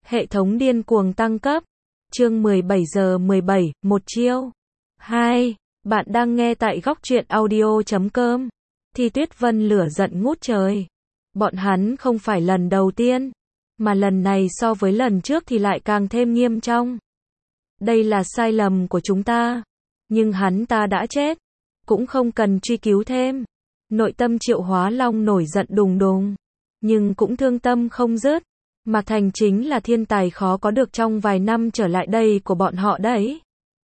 Hệ thống điên cuồng tăng cấp. Chương 17 giờ 17, một chiêu. 2. Bạn đang nghe tại góc truyện audio.com. Thi Tuyết Vân lửa giận ngút trời. Bọn hắn không phải lần đầu tiên, mà lần này so với lần trước thì lại càng thêm nghiêm trọng. Đây là sai lầm của chúng ta, nhưng hắn ta đã chết, cũng không cần truy cứu thêm. Nội tâm Triệu Hóa Long nổi giận đùng đùng, nhưng cũng thương tâm không dứt. Mạc Thành chính là thiên tài khó có được trong vài năm trở lại đây của bọn họ đấy.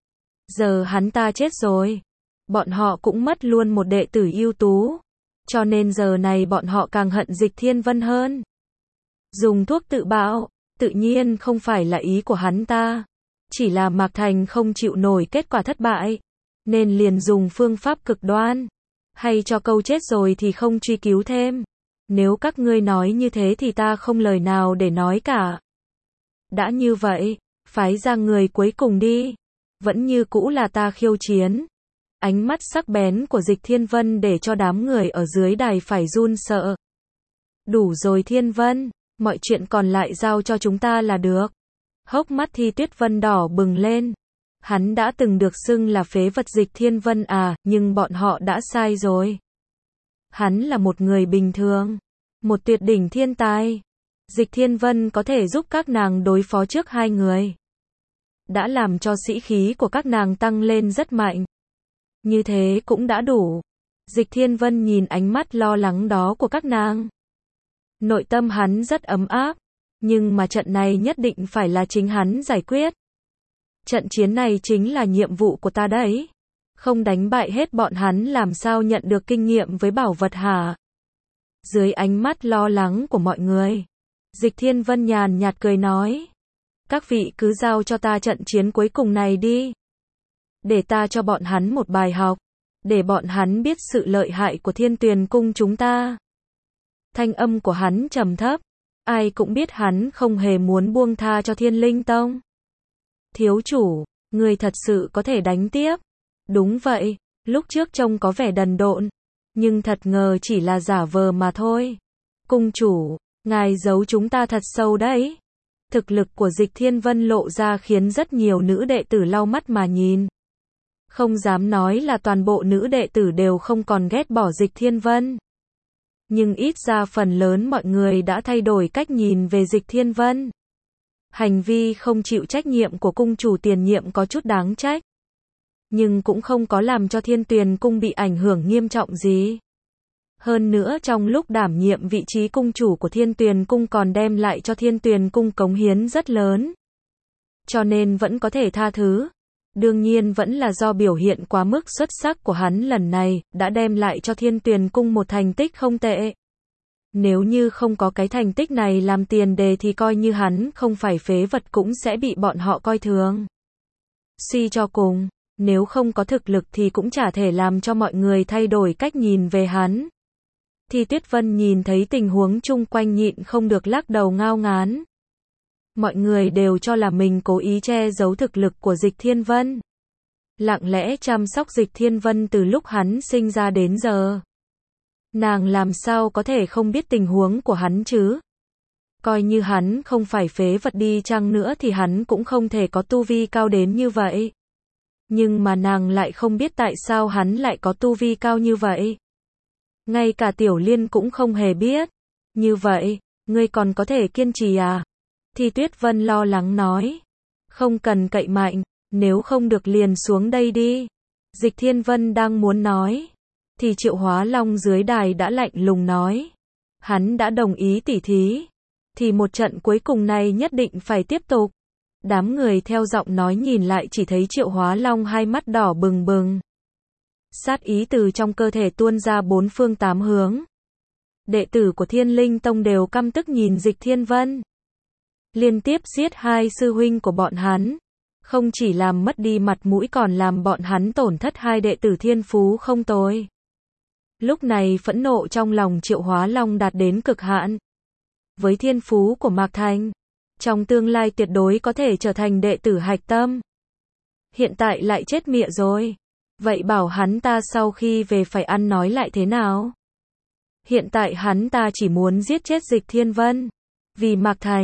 Giờ hắn ta chết rồi, bọn họ cũng mất luôn một đệ tử ưu tú, cho nên giờ này bọn họ càng hận Dịch Thiên Vân hơn. Dùng thuốc tự bạo, tự nhiên không phải là ý của hắn ta, chỉ là Mạc Thành không chịu nổi kết quả thất bại, nên liền dùng phương pháp cực đoan, hay cho câu chết rồi thì không truy cứu thêm. Nếu các ngươi nói như thế thì ta không lời nào để nói cả. Đã như vậy, phái ra người cuối cùng đi. Vẫn như cũ là ta khiêu chiến. Ánh mắt sắc bén của Dịch Thiên Vân để cho đám người ở dưới đài phải run sợ. Đủ rồi Thiên Vân, mọi chuyện còn lại giao cho chúng ta là được. Hốc mắt Thi Tuyết Vân đỏ bừng lên. Hắn đã từng được xưng là phế vật Dịch Thiên Vân à, nhưng bọn họ đã sai rồi. Hắn là một người bình thường, một tuyệt đỉnh thiên tài. Dịch Thiên Vân có thể giúp các nàng đối phó trước hai người, đã làm cho sĩ khí của các nàng tăng lên rất mạnh. Như thế cũng đã đủ. Dịch Thiên Vân nhìn ánh mắt lo lắng đó của các nàng, nội tâm hắn rất ấm áp, nhưng mà trận này nhất định phải là chính hắn giải quyết. Trận chiến này chính là nhiệm vụ của ta đấy. Không đánh bại hết bọn hắn làm sao nhận được kinh nghiệm với bảo vật hả? Dưới ánh mắt lo lắng của mọi người, Dịch Thiên Vân nhàn nhạt cười nói. Các vị cứ giao cho ta trận chiến cuối cùng này đi. Để ta cho bọn hắn một bài học. Để bọn hắn biết sự lợi hại của Thiên Tuyền Cung chúng ta. Thanh âm của hắn trầm thấp. Ai cũng biết hắn không hề muốn buông tha cho Thiên Linh Tông. Thiếu chủ, người thật sự có thể đánh tiếp. Đúng vậy, lúc trước trông có vẻ đần độn, nhưng thật ngờ chỉ là giả vờ mà thôi. Cung chủ, ngài giấu chúng ta thật sâu đấy. Thực lực của Dịch Thiên Vân lộ ra khiến rất nhiều nữ đệ tử lau mắt mà nhìn. Không dám nói là toàn bộ nữ đệ tử đều không còn ghét bỏ Dịch Thiên Vân. Nhưng ít ra phần lớn mọi người đã thay đổi cách nhìn về Dịch Thiên Vân. Hành vi không chịu trách nhiệm của cung chủ tiền nhiệm có chút đáng trách, nhưng cũng không có làm cho Thiên Tuyền Cung bị ảnh hưởng nghiêm trọng gì. Hơn nữa trong lúc đảm nhiệm vị trí cung chủ của Thiên Tuyền Cung còn đem lại cho Thiên Tuyền Cung cống hiến rất lớn. Cho nên vẫn có thể tha thứ. Đương nhiên vẫn là do biểu hiện quá mức xuất sắc của hắn lần này, đã đem lại cho Thiên Tuyền Cung một thành tích không tệ. Nếu như không có cái thành tích này làm tiền đề thì coi như hắn không phải phế vật cũng sẽ bị bọn họ coi thường. Suy cho cùng, nếu không có thực lực thì cũng chả thể làm cho mọi người thay đổi cách nhìn về hắn. Thi Tuyết Vân nhìn thấy tình huống chung quanh nhịn không được lắc đầu ngao ngán. Mọi người đều cho là mình cố ý che giấu thực lực của Dịch Thiên Vân. Lặng lẽ chăm sóc Dịch Thiên Vân từ lúc hắn sinh ra đến giờ. Nàng làm sao có thể không biết tình huống của hắn chứ? Coi như hắn không phải phế vật đi chăng nữa thì hắn cũng không thể có tu vi cao đến như vậy. Nhưng mà nàng lại không biết tại sao hắn lại có tu vi cao như vậy. Ngay cả Tiểu Liên cũng không hề biết. Như vậy, ngươi còn có thể kiên trì à? Thi Tuyết Vân lo lắng nói. Không cần cậy mạnh, nếu không được liền xuống đây đi. Dịch Thiên Vân đang muốn nói, thì Triệu Hóa Long dưới đài đã lạnh lùng nói. Hắn đã đồng ý tỉ thí, thì một trận cuối cùng này nhất định phải tiếp tục. Đám người theo giọng nói nhìn lại chỉ thấy Triệu Hóa Long hai mắt đỏ bừng bừng. Sát ý từ trong cơ thể tuôn ra bốn phương tám hướng. Đệ tử của Thiên Linh Tông đều căm tức nhìn Dịch Thiên Vân. Liên tiếp giết hai sư huynh của bọn hắn. Không chỉ làm mất đi mặt mũi còn làm bọn hắn tổn thất hai đệ tử thiên phú không tồi. Lúc này phẫn nộ trong lòng Triệu Hóa Long đạt đến cực hạn. Với thiên phú của Mạc Thành, trong tương lai tuyệt đối có thể trở thành đệ tử hạch tâm. Hiện tại lại chết mịa rồi. Vậy bảo hắn ta sau khi về phải ăn nói lại thế nào? Hiện tại hắn ta chỉ muốn giết chết Dịch Thiên Vân. Vì Mạc Thành,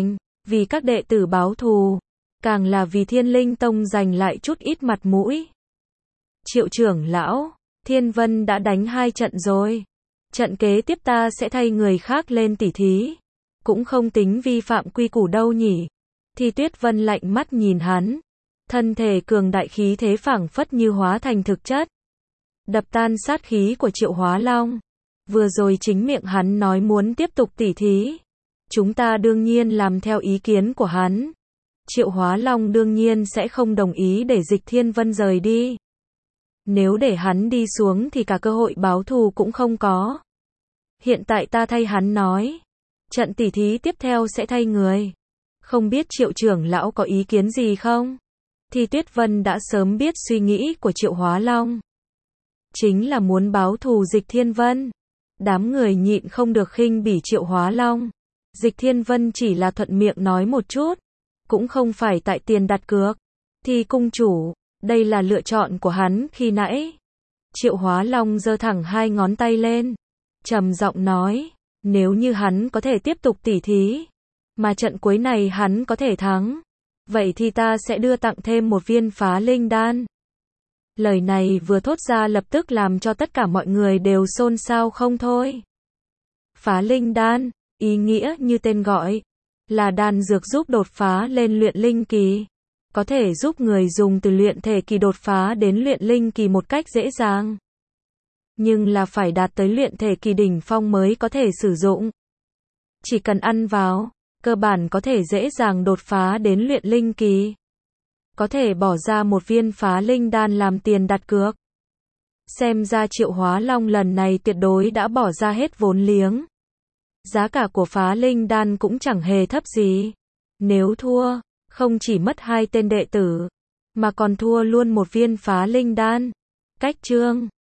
vì các đệ tử báo thù, càng là vì Thiên Linh Tông giành lại chút ít mặt mũi. Triệu trưởng lão, Thiên Vân đã đánh 2 trận rồi. Trận kế tiếp ta sẽ thay người khác lên tỉ thí. Cũng không tính vi phạm quy củ đâu nhỉ. Thi Tuyết Vân lạnh mắt nhìn hắn. Thân thể cường đại khí thế phảng phất như hóa thành thực chất. Đập tan sát khí của Triệu Hóa Long. Vừa rồi chính miệng hắn nói muốn tiếp tục tỉ thí. Chúng ta đương nhiên làm theo ý kiến của hắn. Triệu Hóa Long đương nhiên sẽ không đồng ý để Dịch Thiên Vân rời đi. Nếu để hắn đi xuống thì cả cơ hội báo thù cũng không có. Hiện tại ta thay hắn nói. Trận tỉ thí tiếp theo sẽ thay người. Không biết Triệu trưởng lão có ý kiến gì không? Thì Tuyết Vân đã sớm biết suy nghĩ của Triệu Hóa Long. Chính là muốn báo thù Dịch Thiên Vân. Đám người nhịn không được khinh bỉ Triệu Hóa Long. Dịch Thiên Vân chỉ là thuận miệng nói một chút. Cũng không phải tại tiền đặt cược. Thì cung chủ, đây là lựa chọn của hắn khi nãy. Triệu Hóa Long giơ thẳng 2 ngón tay lên. Trầm giọng nói, nếu như hắn có thể tiếp tục tỉ thí, mà trận cuối này hắn có thể thắng, vậy thì ta sẽ đưa tặng thêm một viên phá linh đan. Lời này vừa thốt ra lập tức làm cho tất cả mọi người đều xôn xao không thôi. Phá linh đan, ý nghĩa như tên gọi, là đan dược giúp đột phá lên luyện linh kỳ. Có thể giúp người dùng từ luyện thể kỳ đột phá đến luyện linh kỳ một cách dễ dàng. Nhưng là phải đạt tới luyện thể kỳ đỉnh phong mới có thể sử dụng. Chỉ cần ăn vào, cơ bản có thể dễ dàng đột phá đến luyện linh kỳ. Có thể bỏ ra một viên phá linh đan làm tiền đặt cược. Xem ra Triệu Hóa Long lần này tuyệt đối đã bỏ ra hết vốn liếng. Giá cả của phá linh đan cũng chẳng hề thấp gì. Nếu thua, không chỉ mất 2 tên đệ tử, mà còn thua luôn một viên phá linh đan. Cách chương